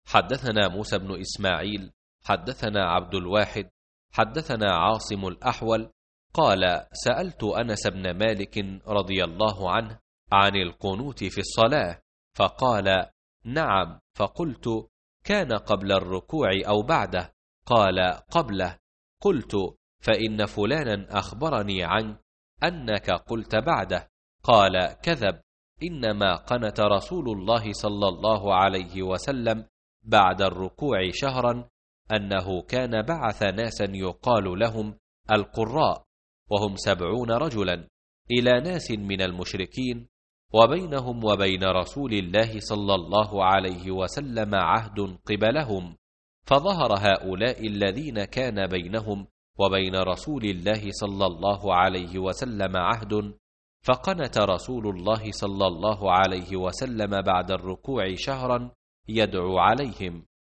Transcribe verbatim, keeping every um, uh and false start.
حدثنا موسى بن إسماعيل حدثنا عبد الواحد حدثنا عاصم الأحول قال سألت أنس بن مالك رضي الله عنه عن القنوت في الصلاة فقال نعم، فقلت كان قبل الركوع أو بعده؟ قال قبله. قلت فإن فلانا أخبرني عنك أنك قلت بعده. قال كذب، إنما قنت رسول الله صلى الله عليه وسلم بعد الركوع شهرا أنه كان بعث ناسا يقال لهم القراء، وهم سبعون رجلا، إلى ناس من المشركين، وبينهم وبين رسول الله صلى الله عليه وسلم عهد قبلهم، فظهر هؤلاء الذين كان بينهم وبين رسول الله صلى الله عليه وسلم عهد، فقنت رسول الله صلى الله عليه وسلم بعد الركوع شهرا يدعو عليهم.